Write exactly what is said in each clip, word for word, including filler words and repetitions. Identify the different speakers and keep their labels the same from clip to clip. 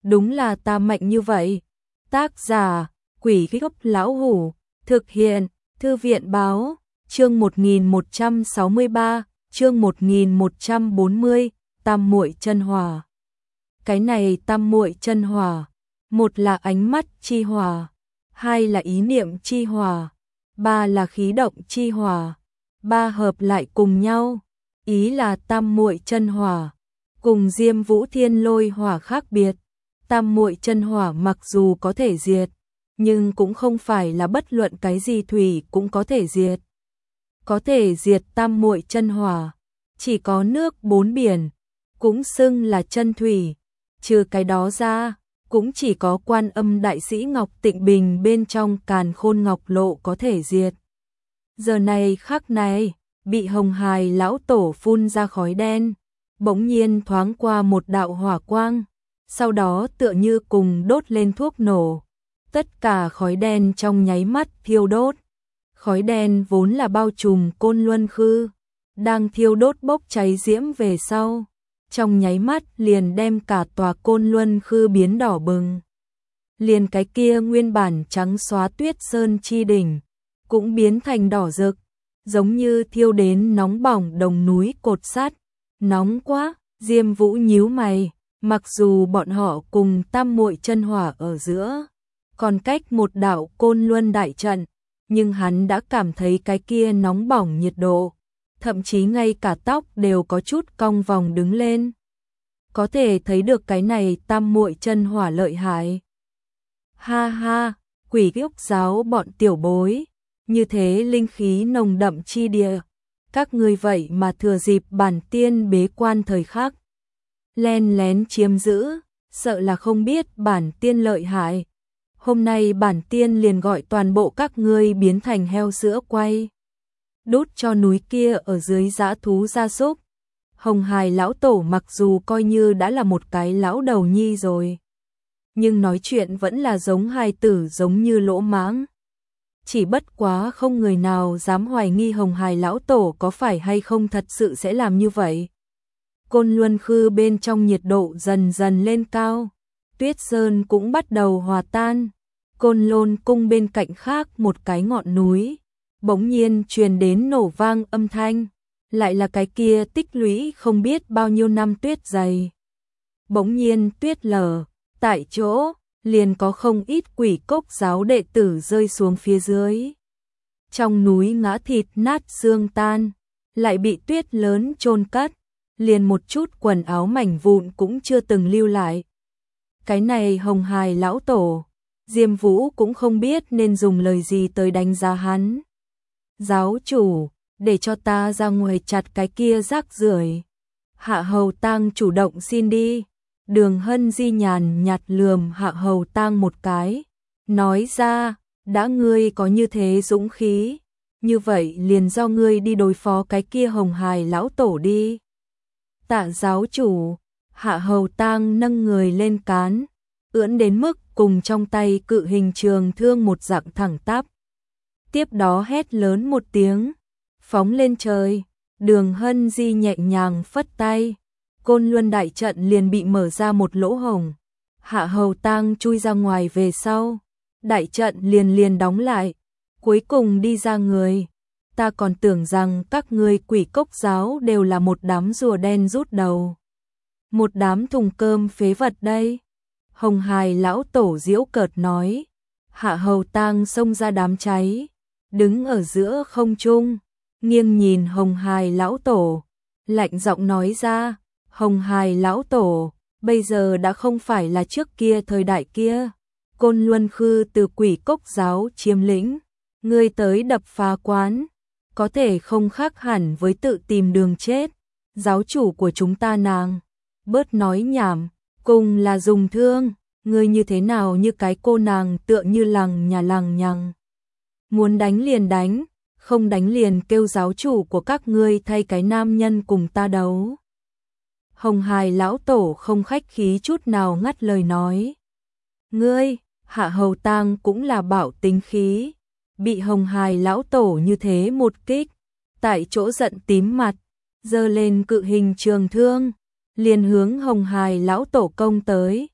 Speaker 1: đúng là ta mạnh như vậy. Tác giả, Quỷ Gốc Lão Hủ, thực hiện, Thư viện Báo, chương một nghìn một trăm sáu mươi ba, chương một nghìn một trăm bốn mươi, Tam Muội Chân Hỏa. Cái này Tam Muội Chân Hỏa, một là ánh mắt chi hỏa, hai là ý niệm chi hỏa, ba là khí động chi hỏa, ba hợp lại cùng nhau, ý là Tam Muội Chân Hỏa. Cùng Diêm Vũ Thiên Lôi Hỏa khác biệt, Tam Muội Chân Hỏa mặc dù có thể diệt, nhưng cũng không phải là bất luận cái gì thủy cũng có thể diệt. Có thể diệt Tam Muội Chân Hỏa, chỉ có nước bốn biển, cũng xưng là chân thủy, trừ cái đó ra, cũng chỉ có Quan Âm Đại Sĩ Ngọc Tịnh Bình bên trong Càn Khôn Ngọc Lộ có thể diệt. Giờ này khắc này, bị Hồng Hài lão tổ phun ra khói đen, bỗng nhiên thoáng qua một đạo hỏa quang, sau đó tựa như cùng đốt lên thuốc nổ. Tất cả khói đen trong nháy mắt thiêu đốt. Khói đen vốn là bao trùm Côn Luân Khư, đang thiêu đốt bốc cháy diễm về sau, trong nháy mắt liền đem cả tòa Côn Luân Khư biến đỏ bừng. Liền cái kia nguyên bản trắng xóa Tuyết Sơn chi đỉnh, cũng biến thành đỏ rực, giống như thiêu đến nóng bỏng đồng núi cột sắt. Nóng quá, Diêm Vũ nhíu mày, mặc dù bọn họ cùng Tam Muội Chân Hỏa ở giữa, còn cách một đạo Côn Luân đại trận, nhưng hắn đã cảm thấy cái kia nóng bỏng nhiệt độ, thậm chí ngay cả tóc đều có chút cong vòng đứng lên. Có thể thấy được cái này Tam Muội Chân Hỏa lợi hại. Ha ha, Quỷ Gốc giáo bọn tiểu bối, như thế linh khí nồng đậm chi địa, các ngươi vậy mà thừa dịp bản tiên bế quan thời khắc len lén chiếm giữ, sợ là không biết bản tiên lợi hại. Hôm nay bản tiên liền gọi toàn bộ các ngươi biến thành heo sữa quay, đút cho núi kia ở dưới dã thú gia súc. Hồng Hài lão tổ mặc dù coi như đã là một cái lão đầu nhi rồi, nhưng nói chuyện vẫn là giống hài tử, giống như lỗ mãng. Chỉ bất quá không người nào dám hoài nghi Hồng Hài lão tổ có phải hay không thật sự sẽ làm như vậy. Côn Luân Khư bên trong nhiệt độ dần dần lên cao, Tuyết Sơn cũng bắt đầu hòa tan. Côn Lôn cung bên cạnh khác một cái ngọn núi, bỗng nhiên truyền đến nổ vang âm thanh, lại là cái kia tích lũy không biết bao nhiêu năm tuyết dày. Bỗng nhiên tuyết lở, tại chỗ liền có không ít Quỷ Cốc giáo đệ tử rơi xuống phía dưới. Trong núi ngã thịt nát xương tan, lại bị tuyết lớn chôn cất, liền một chút quần áo mảnh vụn cũng chưa từng lưu lại. Cái này Hồng Hài lão tổ, Diêm Vũ cũng không biết nên dùng lời gì tới đánh giá hắn. Giáo chủ, để cho ta ra ngoài chặt cái kia rác rưởi. Hạ Hầu Tang chủ động xin đi. Đường Hân Di nhàn nhạt lườm Hạ Hầu Tang một cái, nói ra, đã ngươi có như thế dũng khí, như vậy liền do ngươi đi đối phó cái kia Hồng Hài lão tổ đi. Tạ giáo chủ, Hạ Hầu Tang nâng người lên cán, ưỡn đến mức cùng trong tay cự hình trường thương một dạng thẳng tắp. Tiếp đó hét lớn một tiếng, phóng lên trời. Đường Hân Di nhẹ nhàng phất tay, Côn Luân đại trận liền bị mở ra một lỗ hổng. Hạ Hầu Tang chui ra ngoài về sau, đại trận liền liền đóng lại. Cuối cùng đi ra người, ta còn tưởng rằng các ngươi Quỷ Cốc giáo đều là một đám rùa đen rút đầu, một đám thùng cơm phế vật đây. Hồng Hài lão tổ giễu cợt nói. Hạ Hầu Tang xông ra đám cháy, đứng ở giữa không trung, nghiêng nhìn Hồng Hài lão tổ, lạnh giọng nói ra, Hồng Hài lão tổ, bây giờ đã không phải là trước kia thời đại kia. Côn Luân Khư từ Quỷ Cốc giáo chiếm lĩnh, ngươi tới đập phá quán, có thể không khác hẳn với tự tìm đường chết. Giáo chủ của chúng ta nàng, bớt nói nhảm, cùng là dùng thương, ngươi như thế nào như cái cô nàng tựa như lằng nhà lằng nhằng. Muốn đánh liền đánh, không đánh liền kêu giáo chủ của các ngươi thay cái nam nhân cùng ta đấu. Hồng Hài lão tổ không khách khí chút nào ngắt lời nói. Ngươi, Hạ Hầu Tang cũng là bảo tính khí, bị Hồng Hài lão tổ như thế một kích, tại chỗ giận tím mặt, giơ lên cự hình trường thương, liền hướng Hồng Hài lão tổ công tới.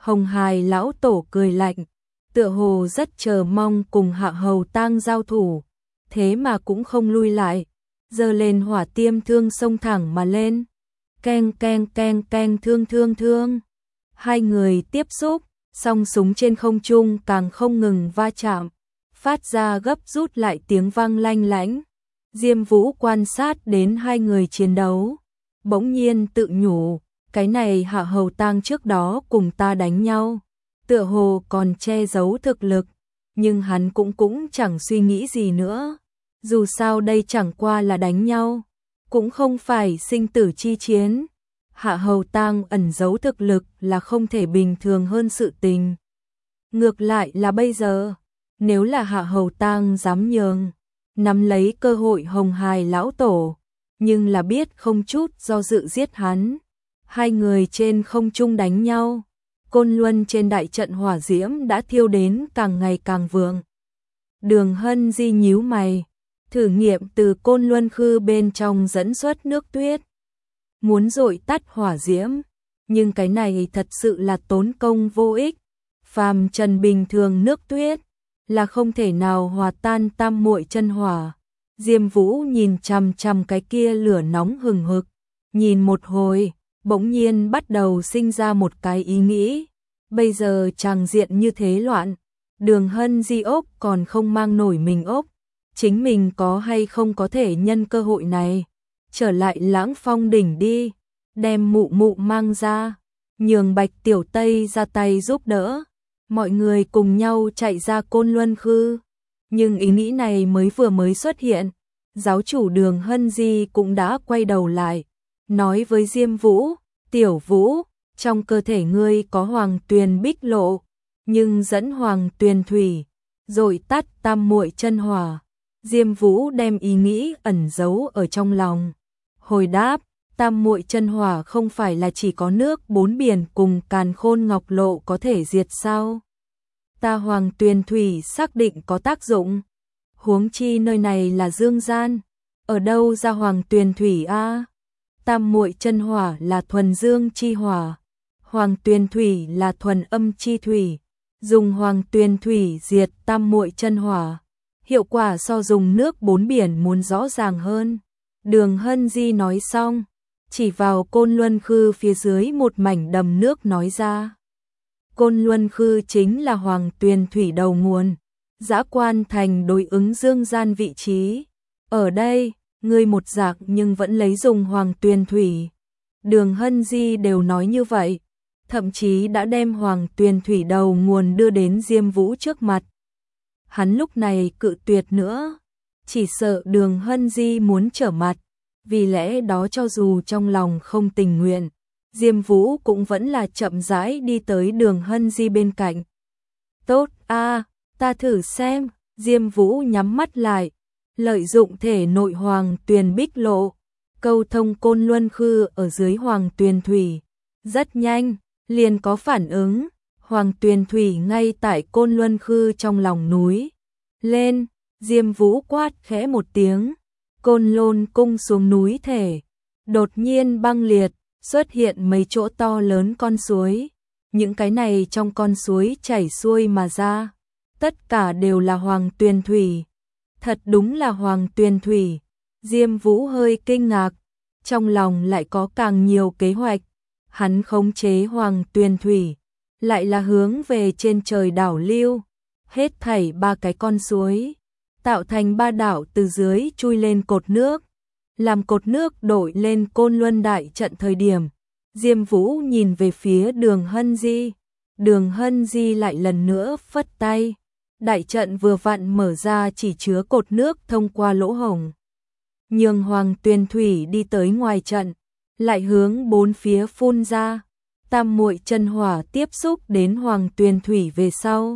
Speaker 1: Hồng Hải lão tổ cười lạnh, tựa hồ rất chờ mong cùng Hạ Hầu Tang giao thủ, thế mà cũng không lui lại, giơ lên hỏa tiêm thương xông thẳng mà lên. Keng keng keng keng thương thương thương. Hai người tiếp xúc, song súng trên không trung càng không ngừng va chạm, phát ra gấp rút lại tiếng vang lanh lảnh. Diêm Vũ quan sát đến hai người chiến đấu, bỗng nhiên tự nhủ, cái này Hạ Hầu Tang trước đó cùng ta đánh nhau, tựa hồ còn che giấu thực lực, nhưng hắn cũng cũng chẳng suy nghĩ gì nữa. Dù sao đây chẳng qua là đánh nhau, cũng không phải sinh tử chi chiến. Hạ Hầu Tang ẩn giấu thực lực là không thể bình thường hơn sự tình. Ngược lại là bây giờ, nếu là Hạ Hầu Tang dám nhường, nắm lấy cơ hội Hồng Hải lão tổ, nhưng là biết không chút do dự giết hắn. Hai người trên không trung đánh nhau, Côn Luân trên đại trận hỏa diễm đã thiêu đến càng ngày càng vượng. Đường Hân Di nhíu mày, thử nghiệm từ Côn Luân khư bên trong dẫn xuất nước tuyết, muốn dội tắt hỏa diễm, nhưng cái này thật sự là tốn công vô ích. Phàm trần bình thường nước tuyết là không thể nào hòa tan tam muội chân hỏa. Diêm Vũ nhìn chằm chằm cái kia lửa nóng hừng hực, nhìn một hồi, bỗng nhiên bắt đầu sinh ra một cái ý nghĩ. Bây giờ tràng diện như thế loạn, Đường Hân Di ốc còn không mang nổi mình ốc, chính mình có hay không có thể nhân cơ hội này trở lại Lãng Phong đỉnh đi, đem mụ mụ mang ra, nhường Bạch Tiểu Tây ra tay giúp đỡ, mọi người cùng nhau chạy ra Côn Luân khư. Nhưng ý nghĩ này mới vừa mới xuất hiện, giáo chủ Đường Hân Di cũng đã quay đầu lại, nói với Diêm Vũ, Tiểu Vũ, trong cơ thể ngươi có Hoàng Tuyền Bích Lộ, nhưng dẫn Hoàng Tuyền Thủy, rồi tắt tam muội chân hỏa. Diêm Vũ đem ý nghĩ ẩn giấu ở trong lòng, hồi đáp, tam muội chân hỏa không phải là chỉ có nước bốn biển cùng Càn Khôn Ngọc Lộ có thể diệt sao? Ta Hoàng Tuyền Thủy xác định có tác dụng, huống chi nơi này là dương gian, ở đâu ra Hoàng Tuyền Thủy a? Tam muội chân hỏa là thuần dương chi hỏa, Hoàng Tuyền Thủy là thuần âm chi thủy, dùng Hoàng Tuyền Thủy diệt tam muội chân hỏa, hiệu quả so dùng nước bốn biển muốn rõ ràng hơn. Đường Hân Di nói xong, chỉ vào Côn Luân khư phía dưới một mảnh đầm nước nói ra. Côn Luân khư chính là Hoàng Tuyền Thủy đầu nguồn, Dã Quan Thành đối ứng dương gian vị trí. Ở đây, ngươi một giặc nhưng vẫn lấy dùng Hoàng Tuyền Thủy. Đường Hân Di đều nói như vậy, thậm chí đã đem Hoàng Tuyền Thủy đầu nguồn đưa đến Diêm Vũ trước mặt. Hắn lúc này cự tuyệt nữa, chỉ sợ Đường Hân Di muốn trở mặt, vì lẽ đó cho dù trong lòng không tình nguyện, Diêm Vũ cũng vẫn là chậm rãi đi tới Đường Hân Di bên cạnh. Tốt a, ta thử xem. Diêm Vũ nhắm mắt lại, lợi dụng thể nội Hoàng Tuyền Bích Lộ, câu thông Côn Luân khư ở dưới Hoàng Tuyền Thủy. Rất nhanh, liền có phản ứng, Hoàng Tuyền Thủy ngay tại Côn Luân khư trong lòng núi. Lên, Diêm Vũ quát khẽ một tiếng, Côn Lôn cung xuống núi thể, đột nhiên băng liệt, xuất hiện mấy chỗ to lớn con suối. Những cái này trong con suối chảy xuôi mà ra, tất cả đều là Hoàng Tuyền Thủy. Thật đúng là Hoàng Tuyền Thủy. Diêm Vũ hơi kinh ngạc, trong lòng lại có càng nhiều kế hoạch. Hắn khống chế Hoàng Tuyền Thủy, lại là hướng về trên trời đảo lưu, hết thảy ba cái con suối, tạo thành ba đảo từ dưới chui lên cột nước, làm cột nước đổi lên Côn Luân đại trận thời điểm. Diêm Vũ nhìn về phía Đường Hân Di, Đường Hân Di lại lần nữa phất tay, đại trận vừa vặn mở ra chỉ chứa cột nước thông qua lỗ hổng, nhường Hoàng Tuyền Thủy đi tới ngoài trận, lại hướng bốn phía phun ra. Tam muội chân hỏa tiếp xúc đến Hoàng Tuyền Thủy về sau,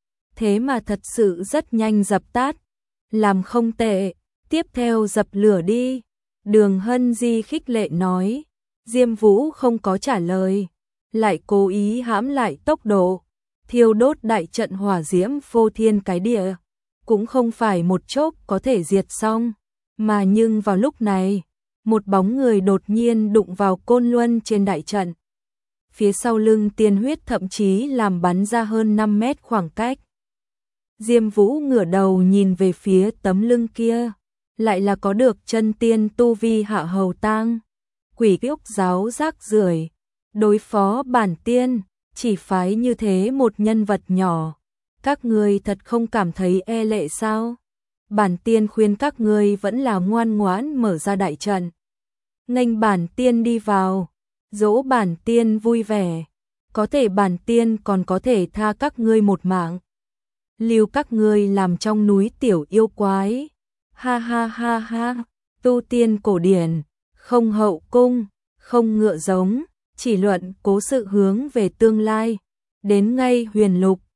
Speaker 1: thế mà thật sự rất nhanh dập tắt, làm không tệ, tiếp theo dập lửa đi. Đường Hân Di khích lệ nói. Diêm Vũ không có trả lời, lại cố ý hãm lại tốc độ, thiêu đốt đại trận hỏa diễm phô thiên cái địa, cũng không phải một chốc có thể diệt xong, mà nhưng vào lúc này, một bóng người đột nhiên đụng vào Côn Luân trên đại trận. phía sau lưng tiên huyết thậm chí làm bắn ra hơn năm mét khoảng cách. Diêm Vũ ngửa đầu nhìn về phía tấm lưng kia, lại là có được chân tiên tu vi hạ hầu tang. Quỷ ốc giáo rác rưởi, đối phó bản tiên, chỉ phái như thế một nhân vật nhỏ. Các ngươi thật không cảm thấy e lệ sao? Bản tiên khuyên các ngươi vẫn là ngoan ngoãn mở ra đại trận. Nghênh bản tiên đi vào, dỗ bản tiên vui vẻ. Có thể bản tiên còn có thể tha các ngươi một mạng. Lưu các ngươi làm trong núi tiểu yêu quái. Ha ha ha ha, tu tiên cổ điển, không hậu cung, không ngựa giống, chỉ luận cố sự hướng về tương lai. Đến ngay huyền lục,